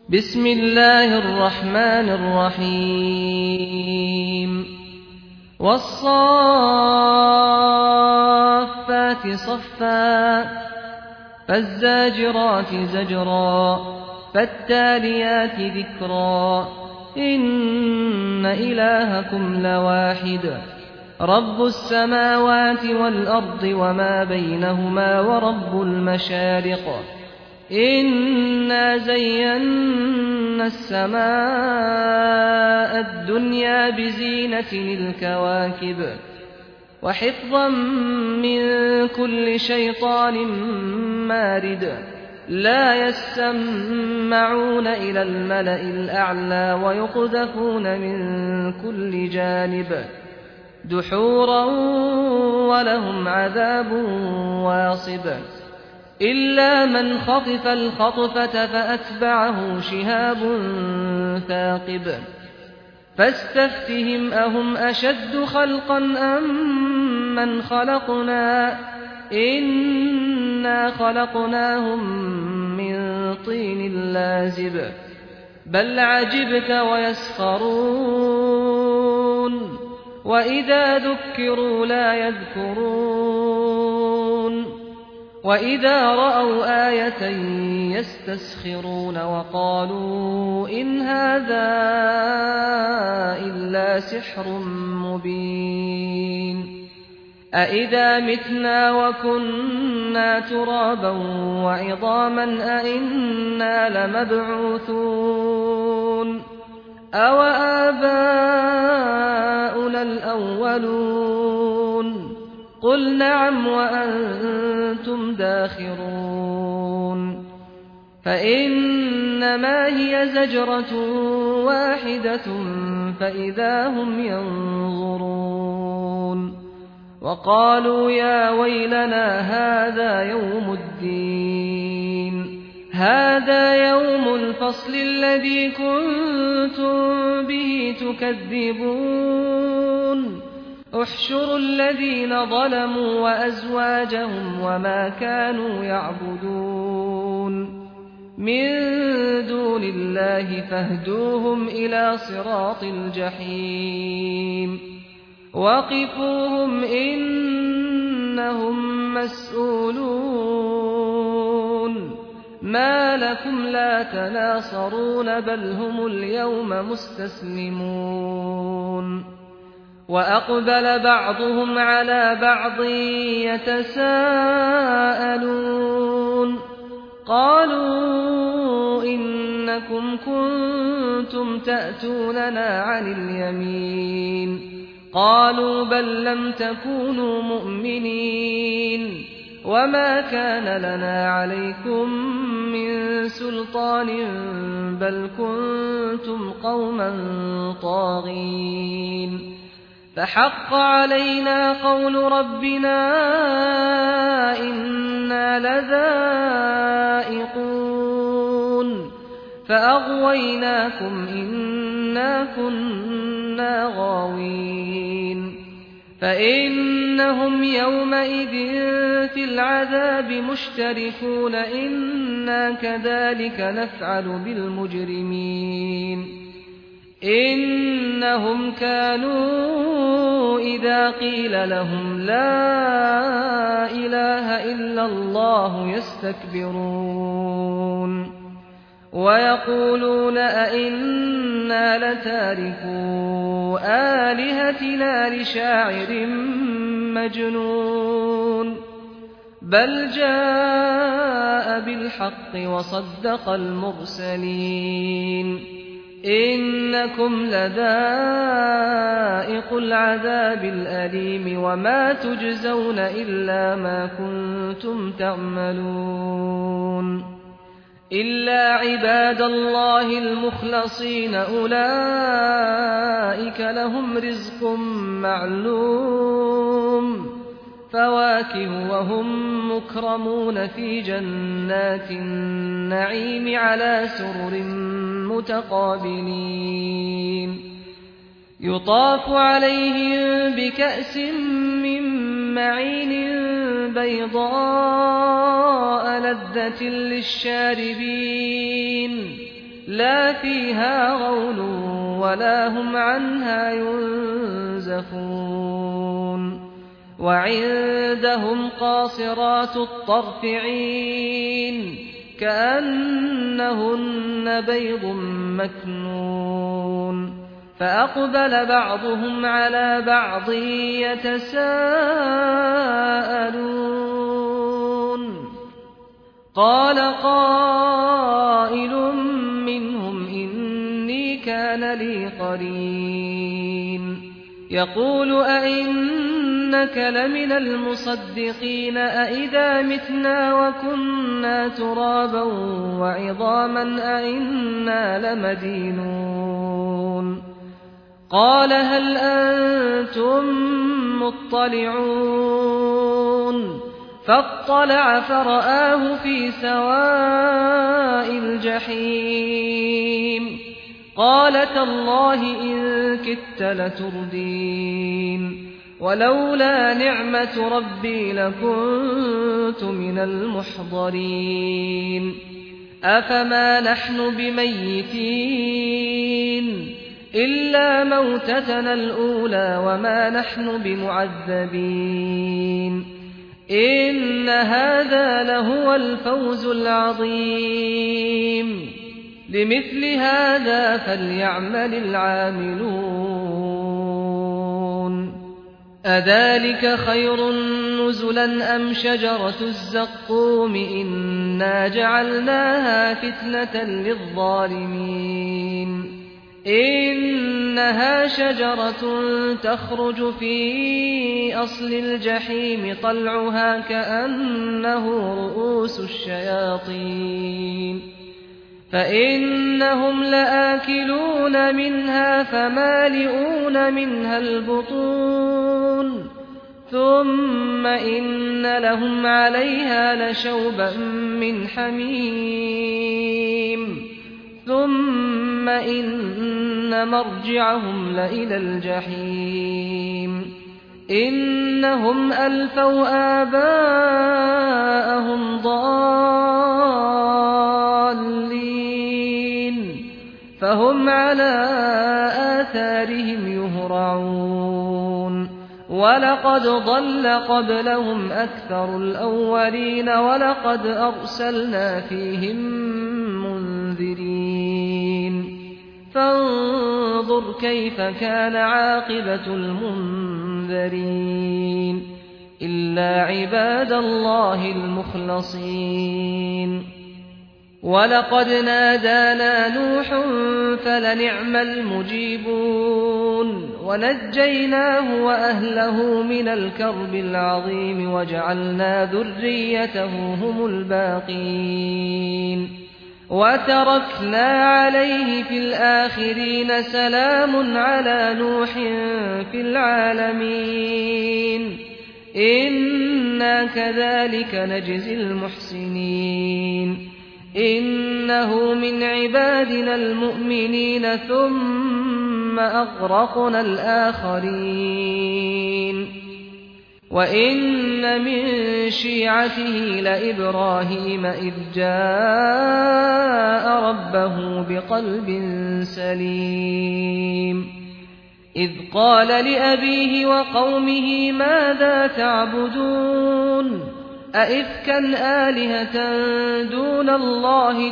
بسم الله الرحمن الرحيم والصافات صفا فالزاجرات زجرا فالتاليات ذكرا إن إلهكم لواحد رب السماوات والأرض وما بينهما ورب المشارق إنا زينا السماء الدنيا بزينة الكواكب وحفظا من كل شيطان مارد لا يسمعون إلى الملأ الأعلى ويقذفون من كل جانب دحورا ولهم عذاب واصب إلا من خطف الخطفة فأتبعه شهاب ثاقب فاستفتهم أهم أشد خلقا أم من خلقنا إنا خلقناهم من طين لازب بل عجبت ويسخرون وإذا ذكروا لا يذكرون وإذا رأوا آية يستسخرون وقالوا إن هذا إلا سحر مبين أإذا متنا وكنا ترابا وعظاما أإنا لمبعوثون أو آباؤنا الأولون قل نعم وأنتم داخرون فإنما هي زجرة واحدة فإذا هم ينظرون وقالوا يا ويلنا هذا يوم الدين هذا يوم الفصل الذي كنتم به تكذبون احشروا الذين ظلموا وأزواجهم وما كانوا يعبدون من دون الله فاهدوهم إلى صراط الجحيم وقفوهم إنهم مسؤولون ما لكم لا تناصرون بل هم اليوم مستسلمون وأقبل بعضهم على بعض يتساءلون قالوا إنكم كنتم تأتوننا عن اليمين قالوا بل لم تكونوا مؤمنين وما كان لنا عليكم من سلطان بل كنتم قوما طاغين فحق علينا قول ربنا إنا لذائقون فأغويناكم إنا كنا غاوين فإنهم يومئذ في العذاب مشتركون إنا كذلك نفعل بالمجرمين إنهم كانوا إذا قيل لهم لا إله إلا الله يستكبرون ويقولون أئنا لتاركو آلهتنا لشاعر مجنون بل جاء بالحق وصدق المرسلين إنكم لذائق العذاب الأليم وما تجزون إلا ما كنتم تعملون إلا عباد الله المخلصين أولئك لهم رزق معلوم فواكه وهم مكرمون في جنات النعيم على سرر متقابلين يطاف عليهم بكأس من معين بيضاء لذة للشاربين لا فيها غول ولا هم عنها ينزفون وعندهم قاصرات الطرف عين كأنهن بيض مكنون فأقبل بعضهم على بعض يتساءلون قال قائل منهم إني كان لي قرين يقول أئنك لمن المصدقين أئذا متنا وكنا ترابا وعظاما أئنا لمدينون قال هل أنتم مطلعون فاطلع فرآه في سواء الجحيم قال تالله إن كدت لتردين ولولا نعمة ربي لكنت من المحضرين أفما نحن بميتين إلا موتتنا الأولى وما نحن بمعذبين إن هذا لهو الفوز العظيم لمثل هذا فليعمل العاملون أذلك خير نزلا أم شجرة الزقوم إنا جعلناها فتنة للظالمين إنها شجرة تخرج في أصل الجحيم طلعها كأنه رؤوس الشياطين فإنهم لآكلون منها فمالئون منها البطون ثم إن لهم عليها لشوبا من حميم ثم إن مرجعهم لإلى الجحيم إنهم ألفوا آباءهم ضالين فهم على آثارهم يهرعون ولقد ضل قبلهم أكثر الأولين ولقد أرسلنا فيهم منذرين فانظر كيف كان عاقبة المنذرين إلا عباد الله المخلصين ولقد نادانا نوح فلنعم المجيبون ونجيناه وأهله من الكرب العظيم وجعلنا ذريته هم الباقين وتركنا عليه في الآخرين سلام على نوح في العالمين إنا كذلك نجزي المحسنين إنه من عبادنا المؤمنين ثم أغرقنا الآخرين وإن من شيعته لإبراهيم إذ جاء ربه بقلب سليم إذ قال لأبيه وقومه ماذا تعبدون أئفكا آلهة دون الله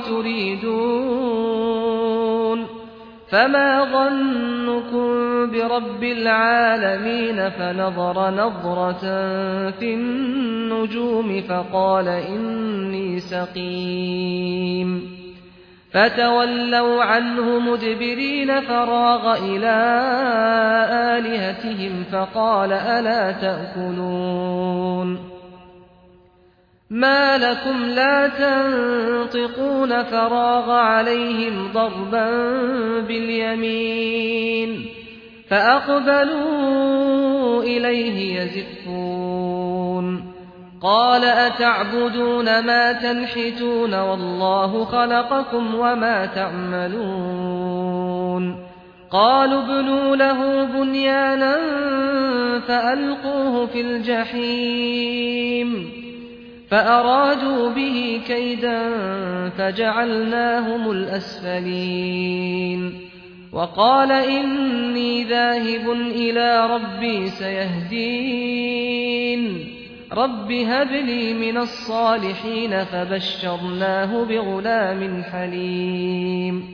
تريدون فما ظنكم برب العالمين فنظر نظرة في النجوم فقال إني سقيم فتولوا عنه مدبرين فراغ إلى آلهتهم فقال ألا تأكلون ما لكم لا تنطقون فراغ عليهم ضربا باليمين فأقبلوا إليه يزفون قال أتعبدون ما تنحتون والله خلقكم وما تعملون قالوا ابنوا له بنيانا فألقوه في الجحيم فأرادوا به كيدا فجعلناهم الأسفلين وقال إني ذاهب إلى ربي سيهدين رب هب لي من الصالحين فبشرناه بغلام حليم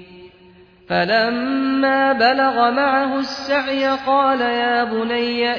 فلما بلغ معه السعي قال يا بني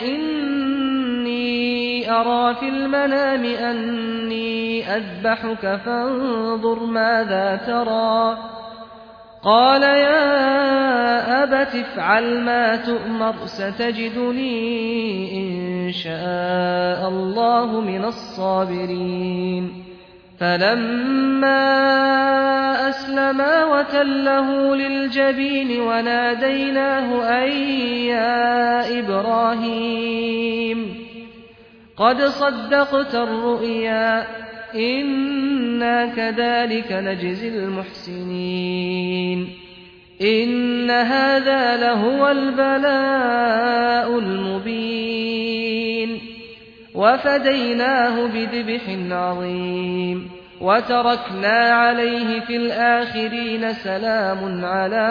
إني أرى في المنام أني أذبحك فانظر ماذا ترى قال يا أبت افعل ما تؤمر ستجدني إن شاء الله من الصابرين فلما أسلما وتله للجبين وناديناه أن يا إبراهيم قد صدقت الرؤيا إنا كذلك نجزي المحسنين إن هذا لهو البلاء المبين وفديناه بذبح عظيم وتركنا عليه في الآخرين سلام على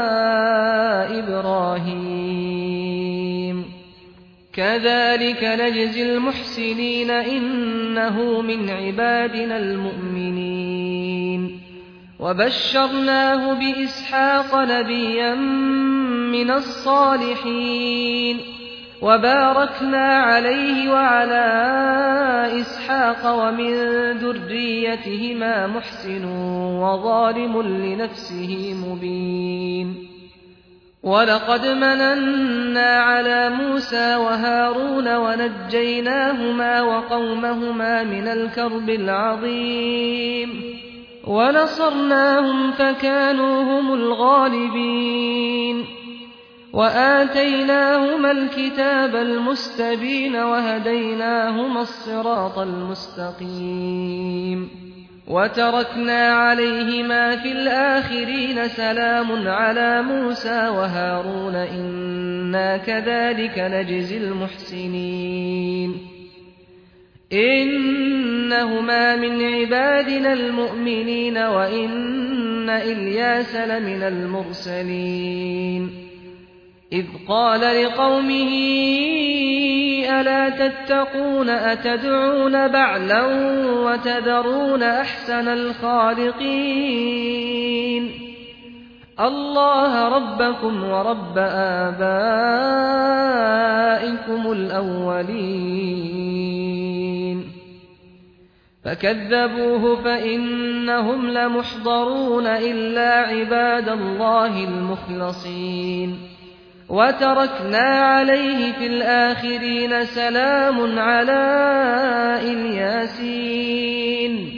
إبراهيم كذلك نجزي المحسنين إنه من عبادنا المؤمنين وبشرناه بإسحاق نبيا من الصالحين وباركنا عليه وعلى إسحاق ومن ذريتهما محسن وظالم لنفسه مبين ولقد مننا على موسى وهارون ونجيناهما وقومهما من الكرب العظيم ونصرناهم فكانوا هم الغالبين وآتيناهما الكتاب المستبين وهديناهما الصراط المستقيم وتركنا عليهما في الآخرين سلام على موسى وهارون إنا كذلك نجزي المحسنين إنهما من عبادنا المؤمنين وإن إلياس لمن المرسلين إذ قال لقومه ألا تتقون أتدعون بعلا وتذرون أحسن الخالقين الله ربكم ورب آبائكم الأولين فكذبوه فإنهم لمحضرون إلا عباد الله المخلصين وتركنا عليه في الآخرين سلام على الياسين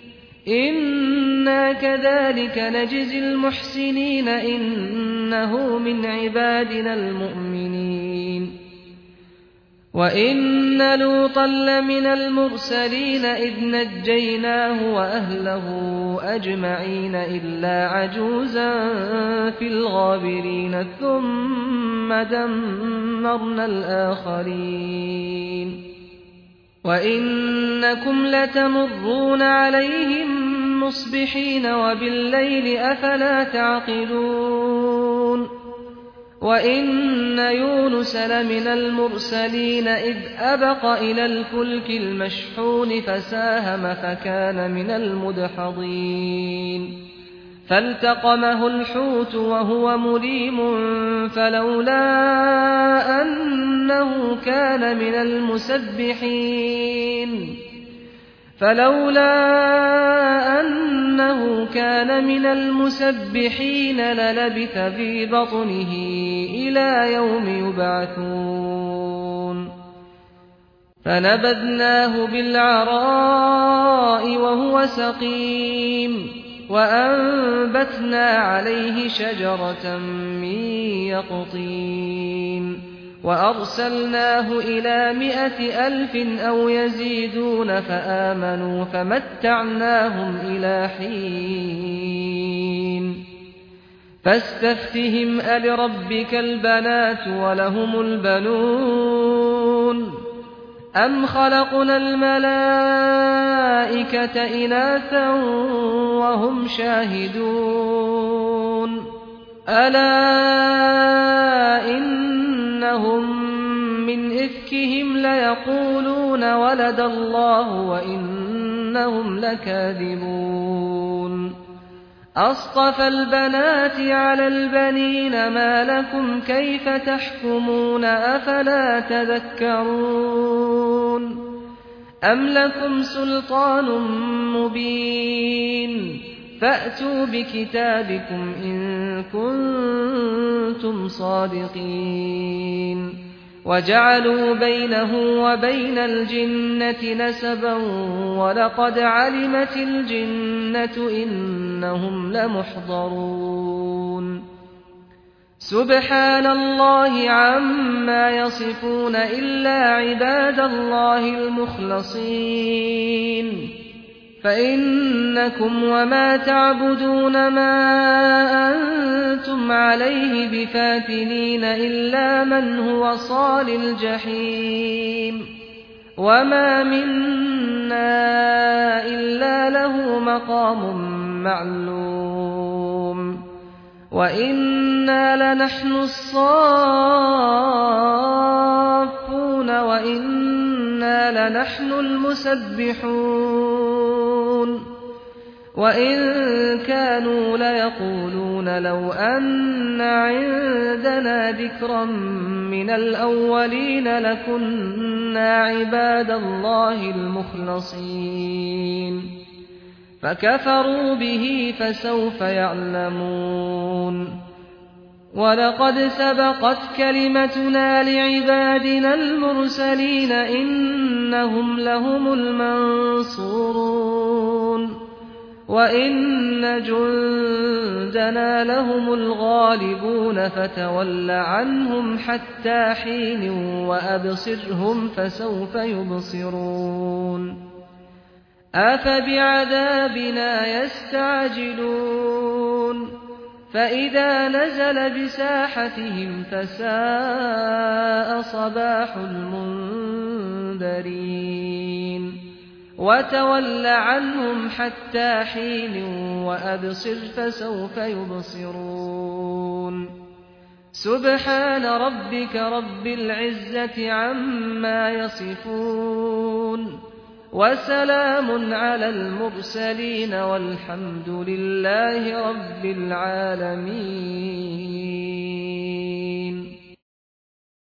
إنا كذلك نجزي المحسنين إنه من عبادنا المؤمنين وإن لوطا لمن المرسلين إذ نجيناه وأهله أجمعين إلا عجوزا في الغابرين ثم دمرنا الآخرين وإنكم لتمرون عليهم مصبحين وبالليل أفلا تعقلون وإن يونس لمن المرسلين إذ أبق إلى الفلك المشحون فساهم فكان من المدحضين فالتقمه الحوت وهو مليم فلولا أنه كان من المسبحين للبث في بطنه إلى يوم يبعثون فنبذناه بالعراء وهو سقيم وأنبتنا عليه شجرة من يقطين وأرسلناه إلى 100,000 أو يزيدون فآمنوا فمتعناهم إلى حين فاستفتهم ألربك البنات ولهم البنون أم خلقنا الملائكة الْمَلَائِكَةَ إِنَاثًا وَهُمْ شَاهِدُونَ أَلَا إِنَّهُم مِّنْ إِفْكِهِمْ لَيَقُولُونَ وَلَدَ اللَّهُ وَإِنَّهُمْ لَكَاذِبُونَ أَصْطَفَى الْبَنَاتِ عَلَى الْبَنِينَ مَا لَكُمْ كَيْفَ تَحْكُمُونَ أَفَلَا تَذَكَّرُونَ أَمْ لَكُمْ سُلْطَانٌ مُّبِينٌ فَأْتُوا بِكِتَابِكُمْ إِن كُنتُمْ صَادِقِينَ وَجَعَلُوا بَيْنَهُ وَبَيْنَ الْجِنَّةِ نَسَبًا وَلَقَدْ عَلِمَتِ الْجِنَّةُ إِنَّهُمْ لَمُحْضَرُونَ سُبْحَانَ اللَّهِ عَمَّا يَصِفُونَ إِلَّا عِبَادَ اللَّهِ الْمُخْلَصِينَ فَإِنَّكُمْ وَمَا تَعْبُدُونَ مَا أَنتُمْ عَلَيْهِ بِفَاتِنِينَ إِلَّا مَنْ هُوَ صَالِ الْجَحِيمِ وَمَا مِنَّا إِلَّا لَهُ مَقَامٌ مَّعْلُومٌ وَإِنَّا لَنَحْنُ الصَّافُّونَ وَإِنَّا لَنَحْنُ الْمُسَبِّحُونَ وَإِن كَانُوا لَيَقُولُونَ لَوْ أَنَّ عِندَنَا ذِكْرًا مِّنَ الْأَوَّلِينَ لَكُنَّا عِبَادَ اللَّهِ الْمُخْلَصِينَ فَكَفَرُوا بِهِ فَسَوْفَ يَعْلَمُونَ وَلَقَدْ سَبَقَتْ كَلِمَتُنَا لِعِبَادِنَا الْمُرْسَلِينَ إِنَّهُمْ لَهُمُ الْمَنصُورُونَ وَإِنَّ جُندَنَا لَهُمُ الْغَالِبُونَ فَتَوَلَّ عَنْهُمْ حَتَّىٰ حِينٍ وَأَبْصِرْهُمْ فَسَوْفَ يُبْصِرُونَ أَفَبِعَذَابِنَا يَسْتَعْجِلُونَ فَإِذَا نَزَلَ بِسَاحَتِهِمْ فَسَاءَ صَبَاحُ الْمُنذَرِينَ وَتَوَلَّ عَنْهُمْ حَتَّىٰ حِينٍ وَأَبْصِرْ فَسَوْفَ يُبْصِرُونَ سُبْحَانَ رَبِّكَ رَبِّ الْعِزَّةِ عَمَّا يَصِفُونَ وَسَلَامٌ عَلَى الْمُرْسَلِينَ وَالْحَمْدُ لِلَّهِ رَبِّ الْعَالَمِينَ